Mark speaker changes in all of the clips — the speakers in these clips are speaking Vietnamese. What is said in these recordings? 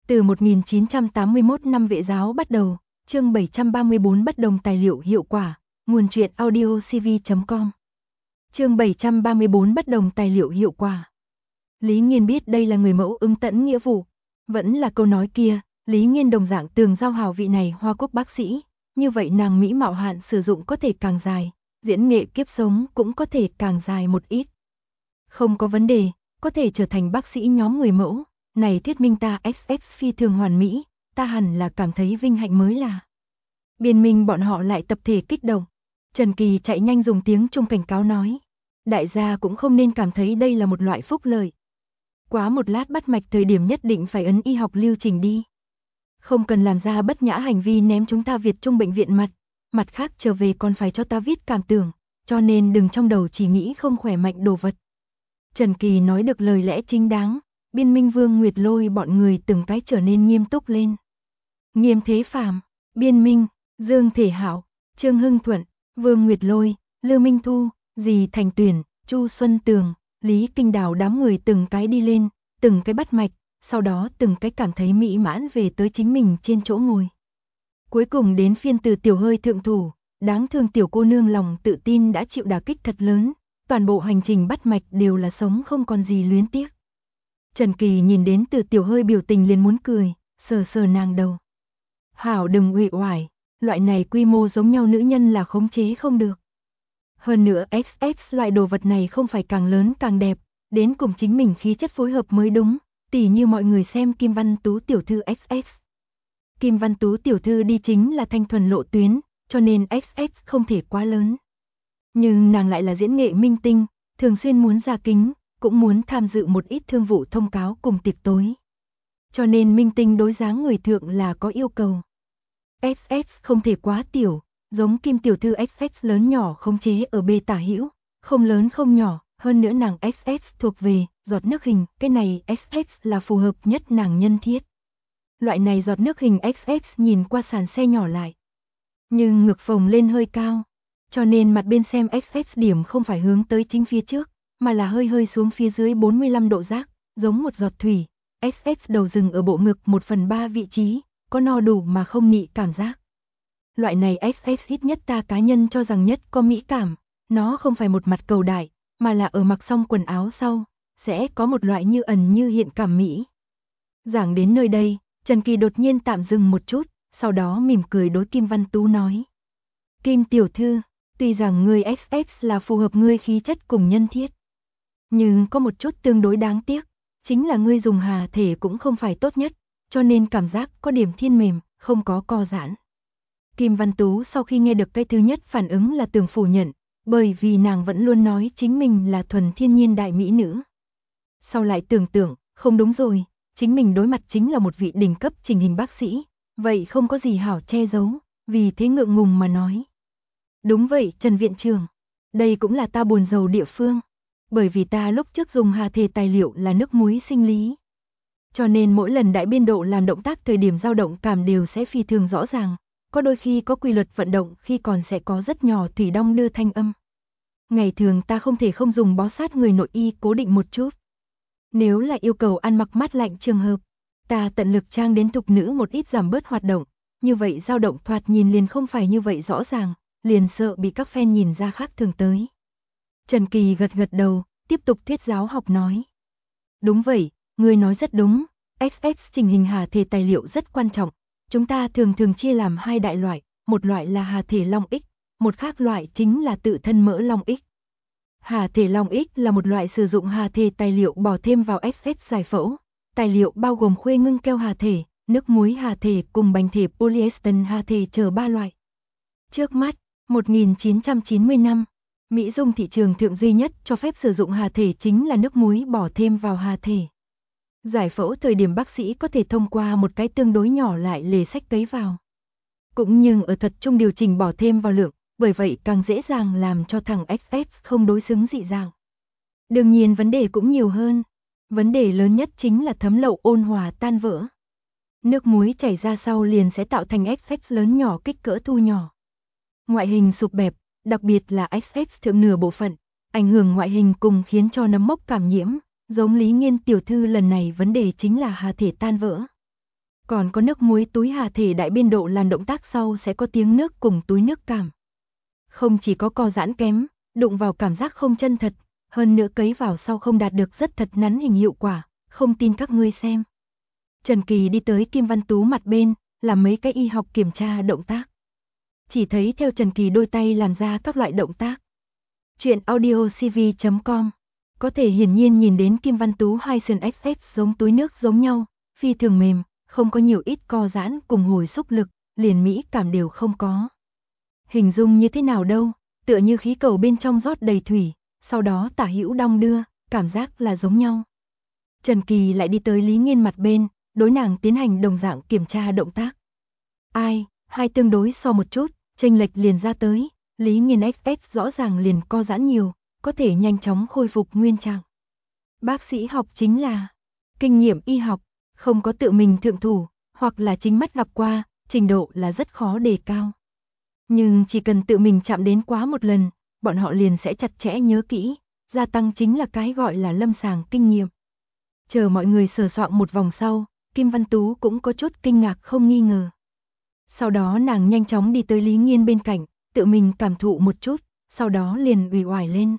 Speaker 1: Từ 1981 năm vệ giáo bắt đầu, chương 734 bất đồng tài liệu hiệu quả, nguồn truyện audio cv.com. Chương 734 bất đồng tài liệu hiệu quả. Lý Nghiên biết đây là người mẫu ứng tẫn nghĩa vụ. Vẫn là câu nói kia, Lý Nghiên đồng dạng tường giao hảo vị này Hoa Quốc bác sĩ, như vậy nàng mỹ mạo hạn sử dụng có thể càng dài, diễn nghệ kiếp sống cũng có thể càng dài một ít. Không có vấn đề, có thể trở thành bác sĩ nhóm người mẫu, này thuyết minh ta XX phi thường hoàn mỹ, ta hẳn là cảm thấy vinh hạnh mới là. Biên minh bọn họ lại tập thể kích động. Trần Kỳ chạy nhanh dùng tiếng Trung cảnh cáo nói. Đại gia cũng không nên cảm thấy đây là một loại phúc lợi. Quá một lát bắt mạch thời điểm nhất định phải ấn y học lưu trình đi. Không cần làm ra bất nhã hành vi ném chúng ta Việt Trung bệnh viện mặt khác trở về còn phải cho ta viết cảm tưởng, cho nên đừng trong đầu chỉ nghĩ không khỏe mạnh đồ vật. Trần Kỳ nói được lời lẽ chính đáng, Biên Minh Vương Nguyệt Lôi bọn người từng cái trở nên nghiêm túc lên. Nghiêm Thế Phàm, Biên Minh, Dương Thể Hảo, Trương Hưng Thuận, Vương Nguyệt Lôi, Lưu Minh Thu, Dì Thành Tuyển, Chu Xuân Tường, Lý Kinh Đào đám người từng cái đi lên, từng cái bắt mạch, sau đó từng cái cảm thấy mỹ mãn về tới chính mình trên chỗ ngồi. Cuối cùng đến phiên Từ Tiểu Hơi thượng thủ, đáng thương tiểu cô nương lòng tự tin đã chịu đả kích thật lớn, toàn bộ hành trình bắt mạch đều là sống không còn gì luyến tiếc. Trần Kỳ nhìn đến Từ Tiểu Hơi biểu tình liền muốn cười, sờ sờ nàng đầu. Hảo đừng uể oải, loại này quy mô giống nhau nữ nhân là khống chế không được. Hơn nữa XX loại đồ vật này không phải càng lớn càng đẹp, đến cùng chính mình khí chất phối hợp mới đúng, tỉ như mọi người xem Kim Văn Tú tiểu thư XX. Kim Văn Tú tiểu thư đi chính là thanh thuần lộ tuyến, cho nên XX không thể quá lớn. Nhưng nàng lại là diễn nghệ minh tinh, thường xuyên muốn ra kính, cũng muốn tham dự một ít thương vụ thông cáo cùng tiệc tối. Cho nên minh tinh đối dáng người thượng là có yêu cầu. XX không thể quá tiểu, giống Kim tiểu thư XX lớn nhỏ khống chế ở bề tả hữu, không lớn không nhỏ, hơn nữa nàng XX thuộc về giọt nước hình, cái này XX là phù hợp nhất nàng nhân thiết. Loại này giọt nước hình XX nhìn qua sàn xe nhỏ lại, nhưng ngực phồng lên hơi cao, cho nên mặt bên xem XX điểm không phải hướng tới chính phía trước, mà là hơi hơi xuống phía dưới 45 độ rác, giống một giọt thủy. XX đầu dừng ở bộ ngực 1/3 vị trí, có no đủ mà không nị cảm giác. Loại này XX ít nhất ta cá nhân cho rằng nhất có mỹ cảm, nó không phải một mặt cầu đại, mà là ở mặc xong quần áo sau, sẽ có một loại như ẩn như hiện cảm mỹ. Giảng đến nơi đây, Trần Kỳ đột nhiên tạm dừng một chút, sau đó mỉm cười đối Kim Văn Tú nói. Kim tiểu thư, tuy rằng ngươi XX là phù hợp ngươi khí chất cùng nhân thiết, nhưng có một chút tương đối đáng tiếc, chính là ngươi dùng hà thể cũng không phải tốt nhất, cho nên cảm giác có điểm thiên mềm, không có co giãn. Kim Văn Tú sau khi nghe được cái thứ nhất phản ứng là tưởng phủ nhận, bởi vì nàng vẫn luôn nói chính mình là thuần thiên nhiên đại mỹ nữ. Sau lại tưởng tượng, không đúng rồi, chính mình đối mặt chính là một vị đỉnh cấp chỉnh hình bác sĩ, vậy không có gì hảo che giấu, vì thế ngượng ngùng mà nói. Đúng vậy Trần Viện Trưởng, đây cũng là ta buồn rầu địa phương, bởi vì ta lúc trước dùng hà thể tài liệu là nước muối sinh lý. Cho nên mỗi lần đại biên độ làm động tác thời điểm dao động cảm đều sẽ phi thường rõ ràng, có đôi khi có quy luật vận động khi còn sẽ có rất nhỏ thủy đong đưa thanh âm. Ngày thường ta không thể không dùng bó sát người nội y cố định một chút. Nếu là yêu cầu ăn mặc mát lạnh trường hợp, ta tận lực trang đến thục nữ một ít giảm bớt hoạt động, như vậy dao động thoạt nhìn liền không phải như vậy rõ ràng, liền sợ bị các fan nhìn ra khác thường tới. Trần Kỳ gật gật đầu, tiếp tục thuyết giáo học nói. Đúng vậy, ngươi nói rất đúng, XX trình hình hà thể tài liệu rất quan trọng, chúng ta thường chia làm hai đại loại, một loại là hà thể long X, một khác loại chính là tự thân mỡ long X. Hà thể long X là một loại sử dụng hà thể tài liệu bỏ thêm vào XX giải phẫu, tài liệu bao gồm khuê ngưng keo hà thể, nước muối hà thể cùng bánh thể polyester hà thể chờ 3 loại. Trước mắt, 1990 năm, Mỹ Dung thị trường thượng duy nhất cho phép sử dụng hà thể chính là nước muối bỏ thêm vào hà thể. Giải phẫu thời điểm bác sĩ có thể thông qua một cái tương đối nhỏ lại lề sách cấy vào. Cũng nhưng ở thuật trung điều chỉnh bỏ thêm vào lượng, bởi vậy càng dễ dàng làm cho thằng XX không đối xứng dị dạng. Đương nhiên vấn đề cũng nhiều hơn. Vấn đề lớn nhất chính là thấm lậu ôn hòa tan vỡ. Nước muối chảy ra sau liền sẽ tạo thành XX lớn nhỏ kích cỡ thu nhỏ. Ngoại hình sụp bẹp, đặc biệt là XX thượng nửa bộ phận, ảnh hưởng ngoại hình cùng khiến cho nấm mốc cảm nhiễm. Giống Lý Nghiên tiểu thư lần này vấn đề chính là hà thể tan vỡ. Còn có nước muối túi hà thể đại biên độ làm động tác sau sẽ có tiếng nước cùng túi nước cảm. Không chỉ có co giãn kém, đụng vào cảm giác không chân thật, hơn nữa cấy vào sau không đạt được rất thật nắn hình hiệu quả, không tin các ngươi xem. Trần Kỳ đi tới Kim Văn Tú mặt bên, làm mấy cái y học kiểm tra động tác. Chỉ thấy theo Trần Kỳ đôi tay làm ra các loại động tác. Chuyện audiocv.com. Có thể hiển nhiên nhìn đến Kim Văn Tú hai sườn XX giống túi nước giống nhau, phi thường mềm, không có nhiều ít co giãn cùng hồi xúc lực, liền mỹ cảm đều không có. Hình dung như thế nào đâu, tựa như khí cầu bên trong rót đầy thủy, sau đó tả hữu đong đưa, cảm giác là giống nhau. Trần Kỳ lại đi tới Lý Nghiên mặt bên, đối nàng tiến hành đồng dạng kiểm tra động tác. Ai, hai tương đối so một chút, chênh lệch liền ra tới, Lý Nghiên XX rõ ràng liền co giãn nhiều, có thể nhanh chóng khôi phục nguyên trạng. Bác sĩ học chính là kinh nghiệm y học, không có tự mình thượng thủ, hoặc là chính mắt gặp qua, trình độ là rất khó đề cao. Nhưng chỉ cần tự mình chạm đến quá một lần, bọn họ liền sẽ chặt chẽ nhớ kỹ, gia tăng chính là cái gọi là lâm sàng kinh nghiệm. Chờ mọi người sờ soạn một vòng sau, Kim Văn Tú cũng có chút kinh ngạc không nghi ngờ. Sau đó nàng nhanh chóng đi tới Lý Nghiên bên cạnh, tự mình cảm thụ một chút, sau đó liền uể oải lên.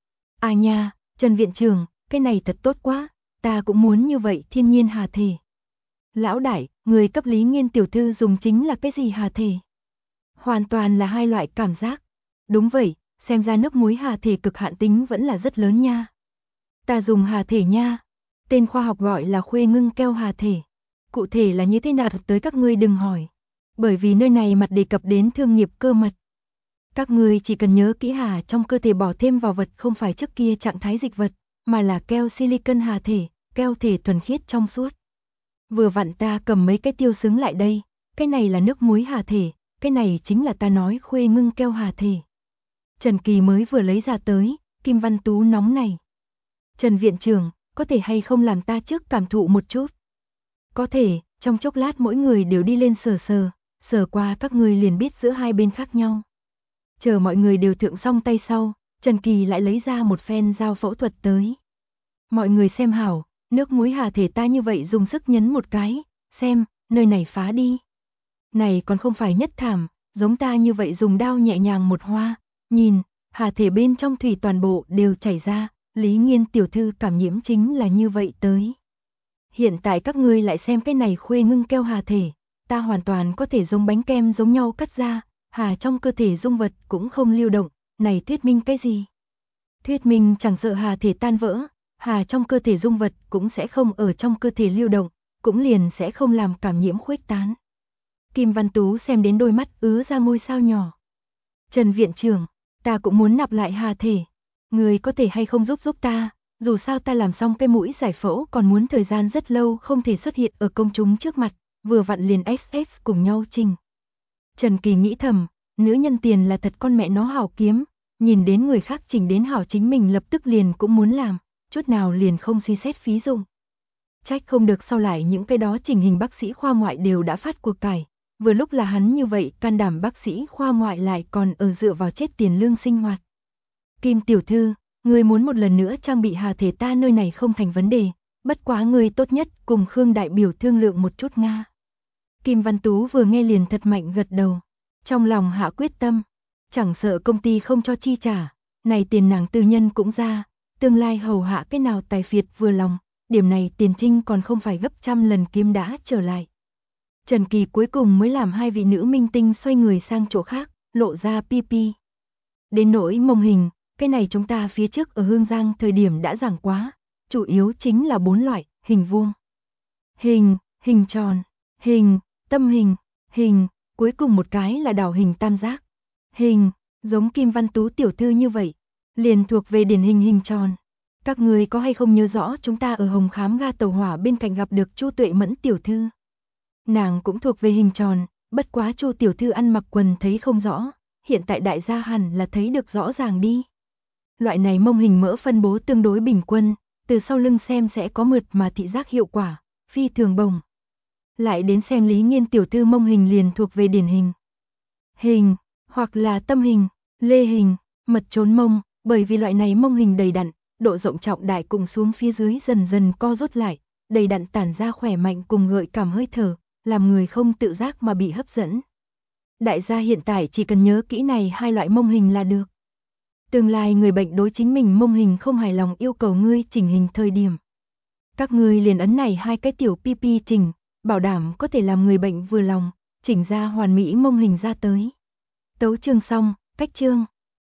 Speaker 1: À nha, Trần viện trưởng, cái này thật tốt quá, ta cũng muốn như vậy thiên nhiên hà thể. Lão đại, người cấp Lý Nghiên tiểu thư dùng chính là cái gì hà thể? Hoàn toàn là hai loại cảm giác. Đúng vậy, xem ra nước muối hà thể cực hạn tính vẫn là rất lớn nha. Ta dùng hà thể nha. Tên khoa học gọi là khuê ngưng keo hà thể. Cụ thể là như thế nào tới các ngươi đừng hỏi. Bởi vì nơi này mặt đề cập đến thương nghiệp cơ mật. Các ngươi chỉ cần nhớ kỹ hà trong cơ thể bỏ thêm vào vật không phải trước kia trạng thái dịch vật, mà là keo silicon hà thể, keo thể thuần khiết trong suốt. Vừa vặn ta cầm mấy cái tiêu xứng lại đây, cái này là nước muối hà thể, cái này chính là ta nói khuê ngưng keo hà thể. Trần Kỳ mới vừa lấy ra tới, Kim Văn Tú nóng này. Trần viện trưởng, có thể hay không làm ta trước cảm thụ một chút? Có thể, trong chốc lát mỗi người đều đi lên sờ qua các người liền biết giữa hai bên khác nhau. Chờ mọi người đều thượng xong tay sau, Trần Kỳ lại lấy ra một phen dao phẫu thuật tới. Mọi người xem hảo, nước muối hà thể ta như vậy dùng sức nhấn một cái, xem, nơi này phá đi. Này còn không phải nhất thảm, giống ta như vậy dùng đao nhẹ nhàng một hoa, nhìn, hà thể bên trong thủy toàn bộ đều chảy ra, Lý Nghiên tiểu thư cảm nhiễm chính là như vậy tới. Hiện tại các ngươi lại xem cái này khuê ngưng keo hà thể, ta hoàn toàn có thể giống bánh kem giống nhau cắt ra, hà trong cơ thể dung vật cũng không lưu động, này thuyết minh cái gì? Thuyết minh chẳng sợ hà thể tan vỡ, hà trong cơ thể dung vật cũng sẽ không ở trong cơ thể lưu động, cũng liền sẽ không làm cảm nhiễm khuếch tán. Kim Văn Tú xem đến đôi mắt ứa ra ngôi sao nhỏ. Trần viện trưởng, ta cũng muốn nạp lại hà thể, người có thể hay không giúp ta, dù sao ta làm xong cái mũi giải phẫu còn muốn thời gian rất lâu không thể xuất hiện ở công chúng trước mặt, vừa vặn liền XX cùng nhau trình. Trần Kỳ nghĩ thầm, nữ nhân tiền là thật con mẹ nó hảo kiếm, nhìn đến người khác chỉnh đến hảo chính mình lập tức liền cũng muốn làm, chút nào liền không suy xét phí dụng. Trách không được sau lại những cái đó chỉnh hình bác sĩ khoa ngoại đều đã phát cuộc cải, vừa lúc là hắn như vậy can đảm bác sĩ khoa ngoại lại còn ở dựa vào chết tiền lương sinh hoạt. Kim tiểu thư, người muốn một lần nữa trang bị hà thể ta nơi này không thành vấn đề, bất quá người tốt nhất cùng Khương đại biểu thương lượng một chút nga. Kim Văn Tú vừa nghe liền thật mạnh gật đầu, trong lòng hạ quyết tâm, chẳng sợ công ty không cho chi trả, này tiền nàng tư nhân cũng ra, tương lai hầu hạ cái nào tài phiệt vừa lòng, điểm này tiền trinh còn không phải gấp trăm lần kiếm đã trở lại. Trần Kỳ cuối cùng mới làm hai vị nữ minh tinh xoay người sang chỗ khác, lộ ra PP. Đến nỗi mông hình, cái này chúng ta phía trước ở Hương Giang thời điểm đã giảng quá, chủ yếu chính là 4 loại, hình vuông, hình tròn, tâm hình, cuối cùng một cái là đảo hình tam giác. Hình, giống Kim Văn Tú tiểu thư như vậy, liền thuộc về điển hình hình tròn. Các người có hay không nhớ rõ chúng ta ở Hồng Khám ga tàu hỏa bên cạnh gặp được Chu Tuệ Mẫn tiểu thư? Nàng cũng thuộc về hình tròn, bất quá Chu tiểu thư ăn mặc quần thấy không rõ, hiện tại đại gia hẳn là thấy được rõ ràng đi. Loại này mông hình mỡ phân bố tương đối bình quân, từ sau lưng xem sẽ có mượt mà thị giác hiệu quả, phi thường bồng. Lại đến xem Lý Nghiên tiểu thư mông hình liền thuộc về điển hình, hoặc là tâm hình, lê hình, mật trốn mông, bởi vì loại này mông hình đầy đặn, độ rộng trọng đại cùng xuống phía dưới dần dần co rút lại, đầy đặn tản ra khỏe mạnh cùng gợi cảm hơi thở, làm người không tự giác mà bị hấp dẫn. Đại gia hiện tại chỉ cần nhớ kỹ này hai loại mông hình là được. Tương lai người bệnh đối chính mình mông hình không hài lòng yêu cầu ngươi chỉnh hình thời điểm. Các ngươi liền ấn này hai cái tiểu PP chỉnh, bảo đảm có thể làm người bệnh vừa lòng, chỉnh ra hoàn mỹ mông hình ra tới. Tấu chương xong, cách chương.